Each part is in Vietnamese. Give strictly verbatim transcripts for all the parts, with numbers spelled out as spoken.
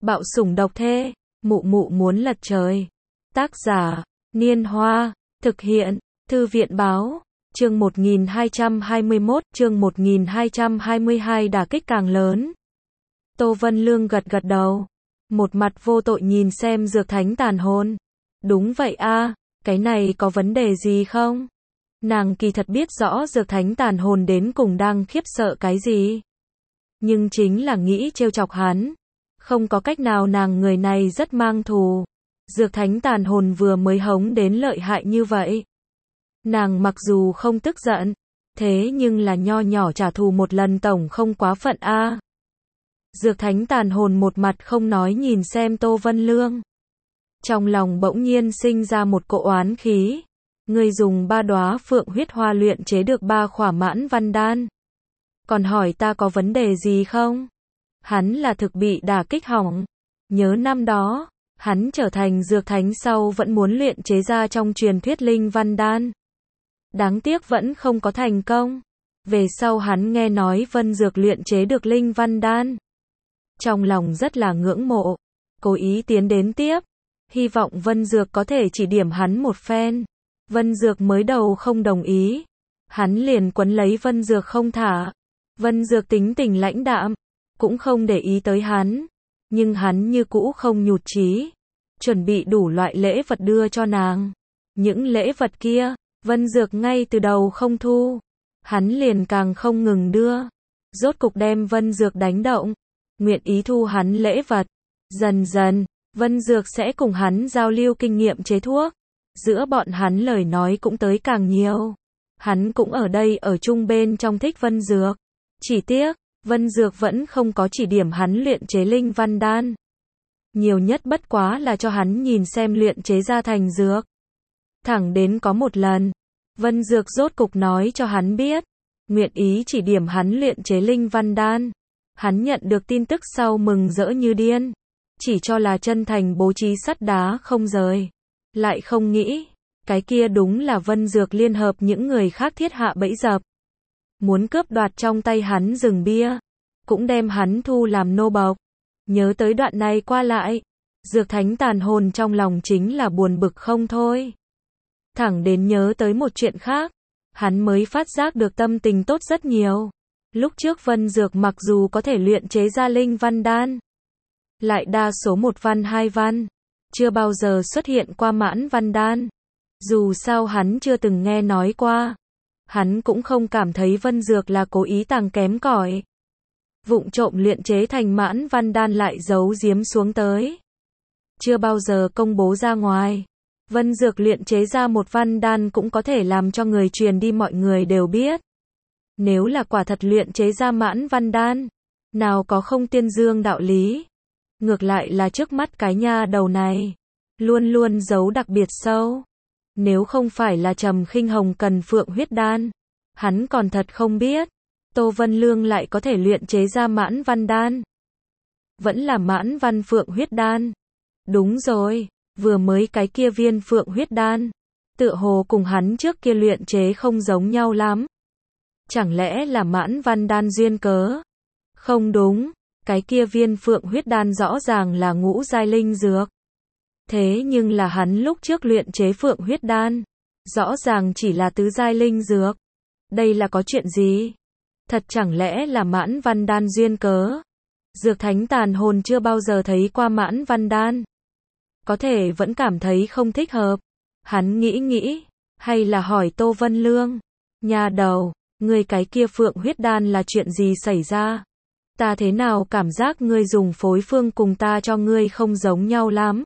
Bạo sủng độc thê, mụ mụ muốn lật trời. Tác giả, Niên Hoa, thực hiện, Thư viện Báo, chương một nghìn hai trăm hai mươi mốt, chương một nghìn hai trăm hai mươi hai đả kích càng lớn. Tô Vân Lương gật gật đầu, một mặt vô tội nhìn xem dược thánh tàn hồn. Đúng vậy a, cái này có vấn đề gì không? Nàng kỳ thật biết rõ dược thánh tàn hồn đến cùng đang khiếp sợ cái gì. Nhưng chính là nghĩ trêu chọc hắn. Không có cách nào, nàng người này rất mang thù. Dược thánh tàn hồn vừa mới hống đến lợi hại như vậy. Nàng mặc dù không tức giận, thế nhưng là nho nhỏ trả thù một lần tổng không quá phận a. Dược thánh tàn hồn một mặt không nói nhìn xem Tô Vân Lương. Trong lòng bỗng nhiên sinh ra một cỗ oán khí. Ngươi dùng ba đóa phượng huyết hoa luyện chế được ba khỏa mãn văn đan. Còn hỏi ta có vấn đề gì không? Hắn là thực bị đả kích hỏng. Nhớ năm đó, hắn trở thành dược thánh sau vẫn muốn luyện chế ra trong truyền thuyết linh văn đan. Đáng tiếc vẫn không có thành công. Về sau hắn nghe nói Vân Dược luyện chế được linh văn đan. Trong lòng rất là ngưỡng mộ. Cố ý tiến đến tiếp. Hy vọng Vân Dược có thể chỉ điểm hắn một phen. Vân Dược mới đầu không đồng ý. Hắn liền quấn lấy Vân Dược không thả. Vân Dược tính tình lãnh đạm, cũng không để ý tới hắn. Nhưng hắn như cũ không nhụt chí. Chuẩn bị đủ loại lễ vật đưa cho nàng. Những lễ vật kia, Vân Dược ngay từ đầu không thu. Hắn liền càng không ngừng đưa. Rốt cục đem Vân Dược đánh động. Nguyện ý thu hắn lễ vật. Dần dần, Vân Dược sẽ cùng hắn giao lưu kinh nghiệm chế thuốc. Giữa bọn hắn lời nói cũng tới càng nhiều. Hắn cũng ở đây ở chung bên trong thích Vân Dược. Chỉ tiếc, Vân Dược vẫn không có chỉ điểm hắn luyện chế linh văn đan. Nhiều nhất bất quá là cho hắn nhìn xem luyện chế ra thành dược. Thẳng đến có một lần, Vân Dược rốt cục nói cho hắn biết, nguyện ý chỉ điểm hắn luyện chế linh văn đan. Hắn nhận được tin tức sau mừng rỡ như điên, chỉ cho là chân thành bố trí sắt đá không rời. Lại không nghĩ, cái kia đúng là Vân Dược liên hợp những người khác thiết hạ bẫy dập. Muốn cướp đoạt trong tay hắn rừng bia, cũng đem hắn thu làm nô bộc. Nhớ tới đoạn này qua lại, Dược thánh tàn hồn trong lòng chính là buồn bực không thôi. Thẳng đến nhớ tới một chuyện khác, hắn mới phát giác được tâm tình tốt rất nhiều. Lúc trước Vân Dược mặc dù có thể luyện chế ra linh văn đan, lại đa số một văn hai văn, chưa bao giờ xuất hiện qua mãn văn đan. Dù sao hắn chưa từng nghe nói qua. Hắn cũng không cảm thấy Vân Dược là cố ý tàng kém cỏi. Vụng trộm luyện chế thành mãn văn đan lại giấu giếm xuống tới. Chưa bao giờ công bố ra ngoài. Vân Dược luyện chế ra một văn đan cũng có thể làm cho người truyền đi mọi người đều biết. Nếu là quả thật luyện chế ra mãn văn đan, nào có không tiên dương đạo lý. Ngược lại là trước mắt cái nha đầu này, luôn luôn giấu đặc biệt sâu. Nếu không phải là Trầm Khinh Hồng cần phượng huyết đan, hắn còn thật không biết, Tô Vân Lương lại có thể luyện chế ra mãn văn đan. Vẫn là mãn văn phượng huyết đan. Đúng rồi, vừa mới cái kia viên phượng huyết đan, tựa hồ cùng hắn trước kia luyện chế không giống nhau lắm. Chẳng lẽ là mãn văn đan duyên cớ? Không đúng, cái kia viên phượng huyết đan rõ ràng là ngũ giai linh dược. Thế nhưng là hắn lúc trước luyện chế phượng huyết đan, rõ ràng chỉ là tứ giai linh dược. Đây là có chuyện gì? Thật chẳng lẽ là mãn văn đan duyên cớ? Dược thánh tàn hồn chưa bao giờ thấy qua mãn văn đan. Có thể vẫn cảm thấy không thích hợp. Hắn nghĩ nghĩ, hay là hỏi Tô Vân Lương. Nhà đầu, ngươi cái kia phượng huyết đan là chuyện gì xảy ra? Ta thế nào cảm giác ngươi dùng phối phương cùng ta cho ngươi không giống nhau lắm?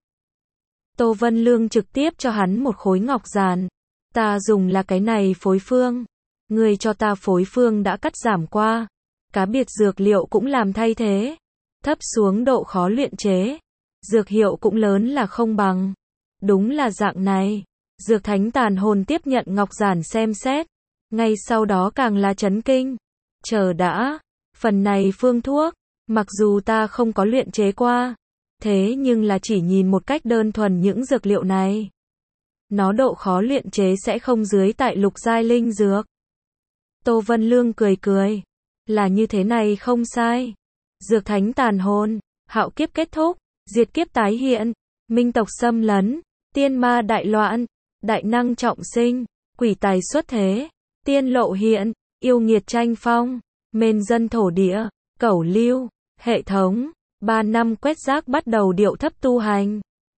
Tô Vân Lương trực tiếp cho hắn một khối ngọc giản. Ta dùng là cái này phối phương. Ngươi cho ta phối phương đã cắt giảm qua. Cá biệt dược liệu cũng làm thay thế. Thấp xuống độ khó luyện chế. Dược hiệu cũng lớn là không bằng. Đúng là dạng này. Dược thánh tàn hồn tiếp nhận ngọc giản xem xét. Ngay sau đó càng là chấn kinh. Chờ đã. Phần này phương thuốc, mặc dù ta không có luyện chế qua. Thế nhưng là chỉ nhìn một cách đơn thuần những dược liệu này. Nó độ khó luyện chế sẽ không dưới tại lục giai linh dược. Tô Vân Lương cười cười. Là như thế này không sai. Dược thánh tàn hồn, hạo kiếp kết thúc. diệt kiếp tái hiện, minh tộc xâm lấn, tiên ma đại loạn, đại năng trọng sinh, quỷ tài xuất thế, tiên lộ hiện, yêu nghiệt tranh phong, mền dân thổ địa, cẩu lưu, hệ thống, ba năm quét rác bắt đầu điệu thấp tu hành.